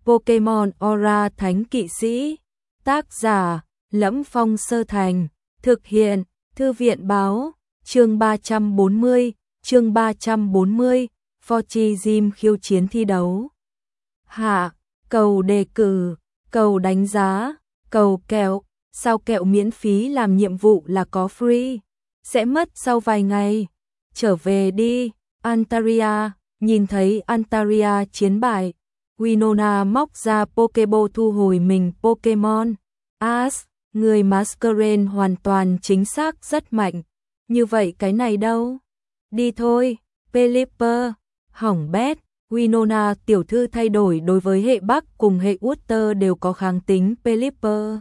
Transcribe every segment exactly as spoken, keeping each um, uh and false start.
Pokemon Aura Thánh Kỵ Sĩ. Tác giả: Lẫm Phong Sơ Thành. Thực hiện: Thư viện báo. Chương ba trăm bốn mươi, chương ba trăm bốn mươi, Forgy Gym khiêu chiến thi đấu. Hạ, cầu đề cử, cầu đánh giá, cầu kẹo, sao kẹo miễn phí làm nhiệm vụ là có free, sẽ mất sau vài ngày. Trở về đi, Antaria. Nhìn thấy Antaria chiến bại, Winona móc ra Pokeball thu hồi mình Pokemon. Ash, người Masquerain hoàn toàn chính xác rất mạnh. Như vậy cái này đâu? Đi thôi, Pelipper. Hỏng bét, Winona tiểu thư thay đổi đối với hệ Bắc cùng hệ Water đều có kháng tính Pelipper.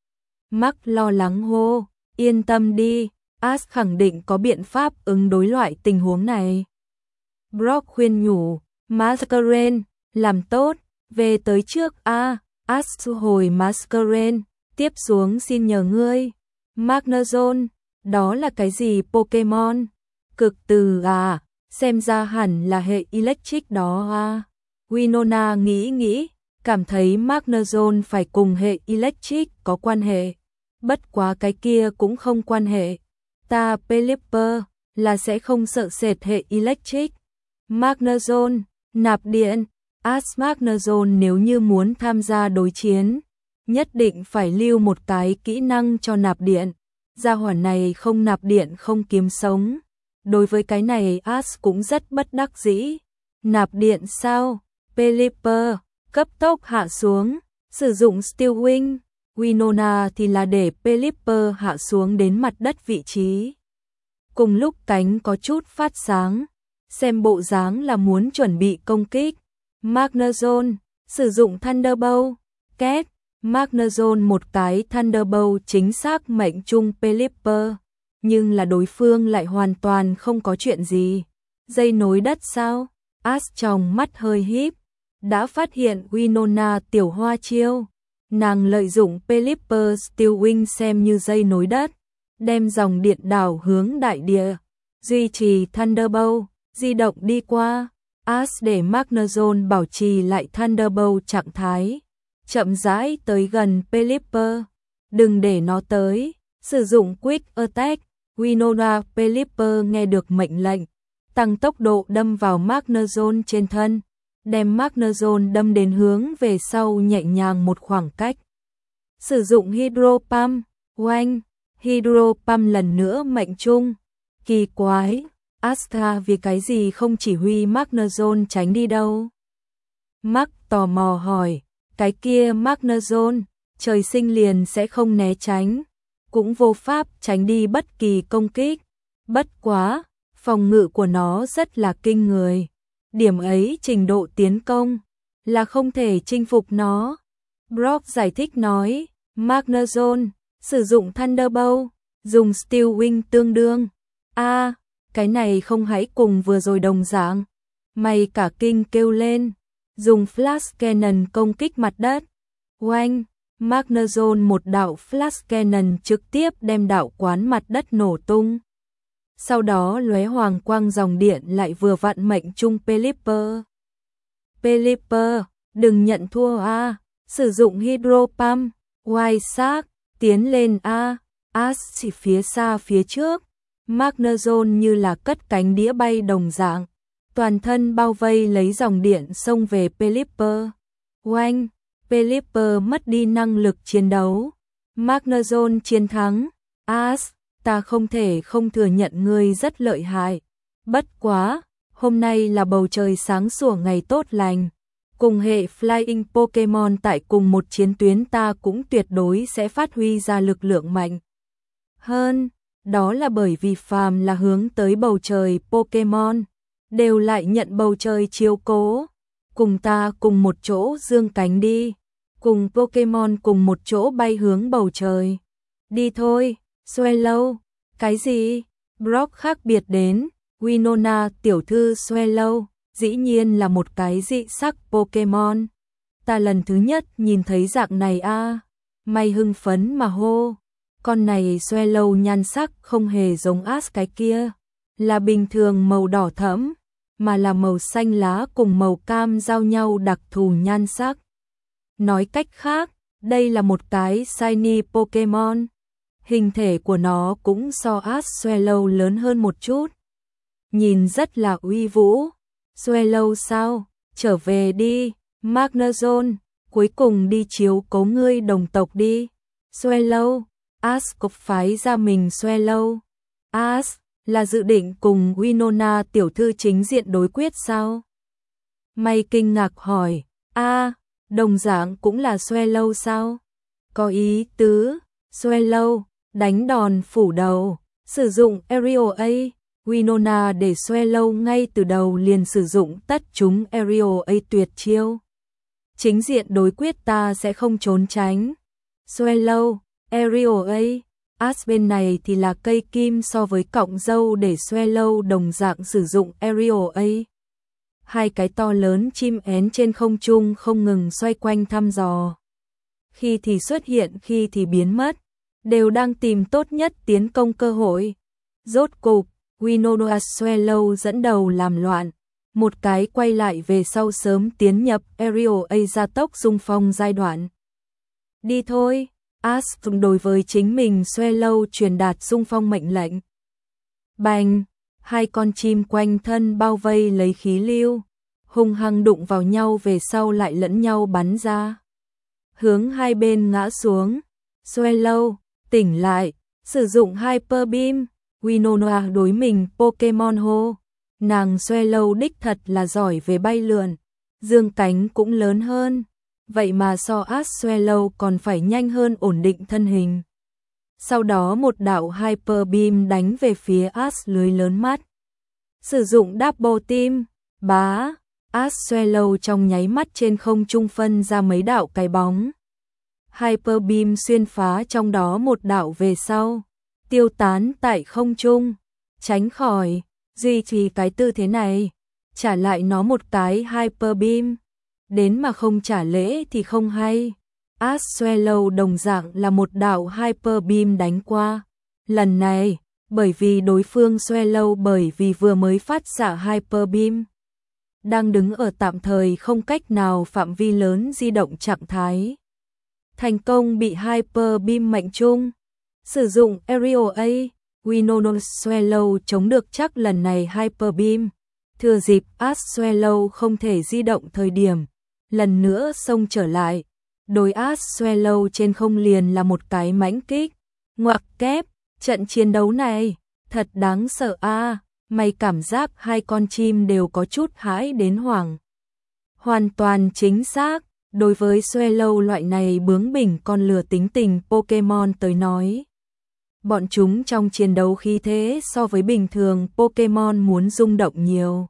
Mark lo lắng hô, yên tâm đi, Ash khẳng định có biện pháp ứng đối loại tình huống này. Brock khuyên nhủ, Masquerain, làm tốt, về tới trước a. À, Ash thu hồi Masquerain, tiếp xuống xin nhờ ngươi. Magnezone, đó là cái gì Pokemon? Cực từ à, xem ra hẳn là hệ Electric đó à. Winona nghĩ nghĩ, cảm thấy Magnezone phải cùng hệ Electric có quan hệ. Bất quá cái kia cũng không quan hệ. Ta Pelipper là sẽ không sợ sệt hệ Electric. Magnezone, nạp điện. Ash Magnezone nếu như muốn tham gia đối chiến, nhất định phải lưu một cái kỹ năng cho nạp điện. Gia hỏa này không nạp điện không kiếm sống. Đối với cái này Ash cũng rất bất đắc dĩ. Nạp điện sao? Pelipper, cấp tốc hạ xuống, sử dụng Steel Wing. Winona thì là để Pelipper hạ xuống đến mặt đất vị trí. Cùng lúc cánh có chút phát sáng, xem bộ dáng là muốn chuẩn bị công kích. Magnezone, sử dụng Thunderbolt. Két, Magnezone một cái Thunderbolt chính xác mệnh trung Pelipper, nhưng là đối phương lại hoàn toàn không có chuyện gì. Dây nối đất sao? Ash trong mắt hơi híp, đã phát hiện Winona tiểu hoa chiêu. Nàng lợi dụng Pelipper Steel Wing xem như dây nối đất, đem dòng điện đảo hướng đại địa, duy trì Thunderbolt, di động đi qua. Ash để Magnezone bảo trì lại Thunderbolt trạng thái, chậm rãi tới gần Pelipper. Đừng để nó tới, sử dụng Quick Attack. Winona Pelipper nghe được mệnh lệnh, tăng tốc độ đâm vào Magnezone trên thân, đem Magnezone đâm đến hướng về sau nhẹ nhàng một khoảng cách. Sử dụng Hydro Pump. Oanh, Hydro Pump lần nữa mệnh trung. Kỳ quái, Asta vì cái gì không chỉ huy Magnezone tránh đi đâu? Mark tò mò hỏi, cái kia Magnezone, trời sinh liền sẽ không né tránh, cũng vô pháp tránh đi bất kỳ công kích. Bất quá, phòng ngự của nó rất là kinh người. Điểm ấy trình độ tiến công, là không thể chinh phục nó. Brock giải thích nói, Magnezone, sử dụng Thunderbolt, dùng Steel Wing tương đương. A, à, cái này không hãy cùng vừa rồi đồng dạng. Mày cả kinh kêu lên, dùng Flash Cannon công kích mặt đất. Oanh, Magnezone một đạo Flash Cannon trực tiếp đem đạo quán mặt đất nổ tung. Sau đó lóe hoàng quang dòng điện lại vừa vặn mệnh trung Pelipper. Pelipper, đừng nhận thua a, à. Sử dụng Hydro Pump. White Shark, tiến lên a. À. Ash chỉ phía xa phía trước. Magnezone như là cất cánh đĩa bay đồng dạng, toàn thân bao vây lấy dòng điện xông về Pelipper. Oanh, Pelipper mất đi năng lực chiến đấu. Magnezone chiến thắng. Ash, ta không thể không thừa nhận ngươi rất lợi hại. Bất quá, hôm nay là bầu trời sáng sủa ngày tốt lành. Cùng hệ Flying Pokemon tại cùng một chiến tuyến ta cũng tuyệt đối sẽ phát huy ra lực lượng mạnh hơn. Đó là bởi vì phàm là hướng tới bầu trời Pokemon, đều lại nhận bầu trời chiếu cố. Cùng ta cùng một chỗ dương cánh đi, cùng Pokemon cùng một chỗ bay hướng bầu trời. Đi thôi, Swallow. Cái gì? Brock khác biệt đến, Winona tiểu thư Swallow, dĩ nhiên là một cái dị sắc Pokemon. Ta lần thứ nhất nhìn thấy dạng này a. À. Mày hưng phấn mà hô. Con này Swallow nhan sắc không hề giống Ash cái kia, là bình thường màu đỏ thẫm, mà là màu xanh lá cùng màu cam giao nhau đặc thù nhan sắc. Nói cách khác, đây là một cái shiny Pokemon. Hình thể của nó cũng so Ash Swallow lớn hơn một chút. Nhìn rất là uy vũ. Swallow sao? Trở về đi, Magnezone, cuối cùng đi chiếu cố ngươi đồng tộc đi. Swallow, Ash cộc phái ra mình Swallow. Ash, là dự định cùng Winona tiểu thư chính diện đối quyết sao? May kinh ngạc hỏi, a, đồng dạng cũng là Swallow sao? Có ý tứ, Swallow, đánh đòn phủ đầu, sử dụng Aerial A, Winona để Swallow ngay từ đầu liền sử dụng tất chúng Aerial A tuyệt chiêu. Chính diện đối quyết ta sẽ không trốn tránh. Swallow, Aerial A, Ash bên này thì là cây kim so với cọng dâu để Swallow đồng dạng sử dụng Aerial A. Hai cái to lớn chim én trên không trung không ngừng xoay quanh thăm dò. Khi thì xuất hiện, khi thì biến mất, đều đang tìm tốt nhất tiến công cơ hội. Rốt cục, Winona Swallow dẫn đầu làm loạn, một cái quay lại về sau sớm tiến nhập Aerial A gia tốc xung phong giai đoạn. Đi thôi, Ash đối với chính mình Swallow truyền đạt xung phong mệnh lệnh. Bành, hai con chim quanh thân bao vây lấy khí lưu, hung hăng đụng vào nhau về sau lại lẫn nhau bắn ra. Hướng hai bên ngã xuống. Swallow, tỉnh lại, sử dụng Hyper Beam. Winona đối mình Pokemon hô. Nàng Swallow đích thật là giỏi về bay lượn, dương cánh cũng lớn hơn. Vậy mà so Ash Swallow còn phải nhanh hơn ổn định thân hình. Sau đó một đạo Hyper Beam đánh về phía Ash lưới lớn mắt. Sử dụng Double Team, bá, Ash Swallow trong nháy mắt trên không trung phân ra mấy đạo cái bóng. Hyper Beam xuyên phá trong đó một đạo về sau, tiêu tán tại không trung, tránh khỏi, duy trì cái tư thế này, trả lại nó một cái Hyper Beam. Đến mà không trả lễ thì không hay. Ash Swallow đồng dạng là một đạo Hyper Beam đánh qua. Lần này, bởi vì đối phương Swallow bởi vì vừa mới phát xạ Hyper Beam, đang đứng ở tạm thời không cách nào phạm vi lớn di động trạng thái. Thành công bị Hyper Beam mệnh trung. Sử dụng Aerial A, Winona Swallow chống được chắc lần này Hyper Beam. Thừa dịp Ash Swallow không thể di động thời điểm, lần nữa xông trở lại. Đối Ash Swallow trên không liền là một cái mãnh kích. Ngoặc kép, trận chiến đấu này, thật đáng sợ a. À, mày cảm giác hai con chim đều có chút hãi đến hoảng. Hoàn toàn chính xác, đối với Swallow loại này bướng bỉnh con lừa tính tình Pokemon tới nói. Bọn chúng trong chiến đấu khí thế so với bình thường Pokemon muốn rung động nhiều.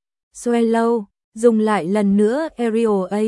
Swallow, dùng lại lần nữa Aerial A.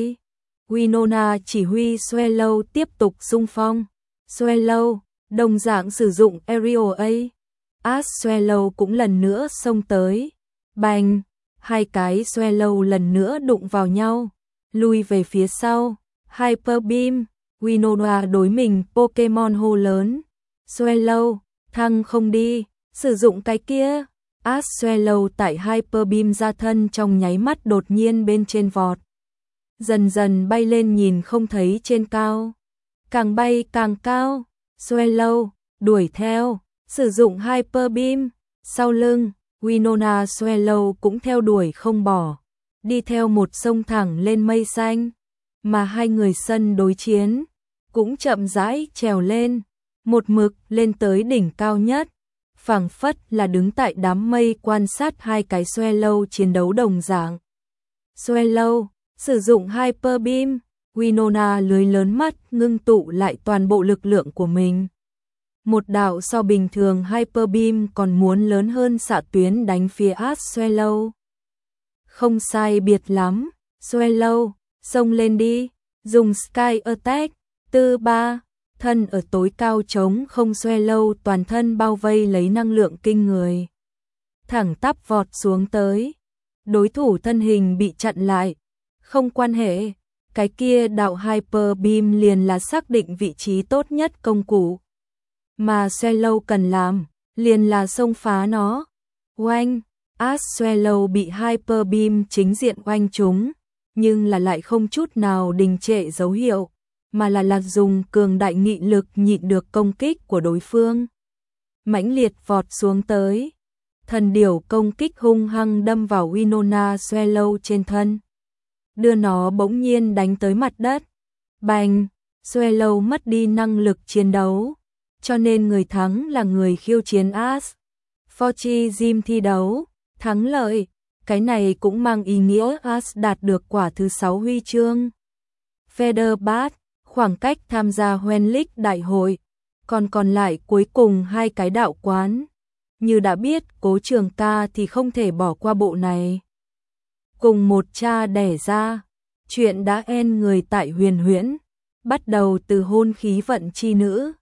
Winona chỉ huy Swallow tiếp tục xung phong. Swallow, đồng dạng sử dụng Aerial A. Ash Swallow cũng lần nữa xông tới. Bành, hai cái Swallow lần nữa đụng vào nhau, lui về phía sau. Hyper Beam, Winona đối mình Pokemon hô lớn. Swallow, thăng không đi, sử dụng cái kia. Ash Swallow tại Hyper Beam ra thân trong nháy mắt đột nhiên bên trên vọt. Dần dần bay lên nhìn không thấy trên cao. Càng bay càng cao. Swallow, đuổi theo, sử dụng Hyper Beam. Sau lưng, Winona Swallow cũng theo đuổi không bỏ. Đi theo một sông thẳng lên mây xanh. Mà hai người sân đối chiến, cũng chậm rãi trèo lên. Một mực lên tới đỉnh cao nhất. Phảng phất là đứng tại đám mây quan sát hai cái Swallow chiến đấu đồng dạng. Swallow, sử dụng Hyper Beam, Winona lưới lớn mắt ngưng tụ lại toàn bộ lực lượng của mình. Một đạo so bình thường Hyper Beam còn muốn lớn hơn xạ tuyến đánh phía Ash Swallow. Không sai biệt lắm, Swallow, xông lên đi, dùng Sky Attack, tư ba. Thân ở tối cao trống không Swallow toàn thân bao vây lấy năng lượng kinh người. Thẳng tắp vọt xuống tới. Đối thủ thân hình bị chặn lại. Không quan hệ, cái kia đạo Hyper Beam liền là xác định vị trí tốt nhất công cụ. Mà Swallow cần làm, liền là xông phá nó. Oanh, Ash Swallow bị Hyper Beam chính diện oanh trúng. nhưng là lại không chút nào đình trệ dấu hiệu, mà là là dùng cường đại nghị lực nhịn được công kích của đối phương. Mãnh liệt vọt xuống tới, thần điểu công kích hung hăng đâm vào Winona Swallow trên thân, đưa nó bỗng nhiên đánh tới mặt đất. Bành, Swallow mất đi năng lực chiến đấu, cho nên người thắng là người khiêu chiến Ash Forty Gym thi đấu, thắng lợi. Cái này cũng mang ý nghĩa Ash đạt được quả thứ sáu huy chương Featherbad, khoảng cách tham gia Hoen League đại hội, còn còn lại cuối cùng hai cái đạo quán. Như đã biết Cố Trường Ca thì không thể bỏ qua bộ này. Cùng một cha đẻ ra, chuyện đã end người tại Huyền Huyễn, bắt đầu từ hôn khí vận chi nữ.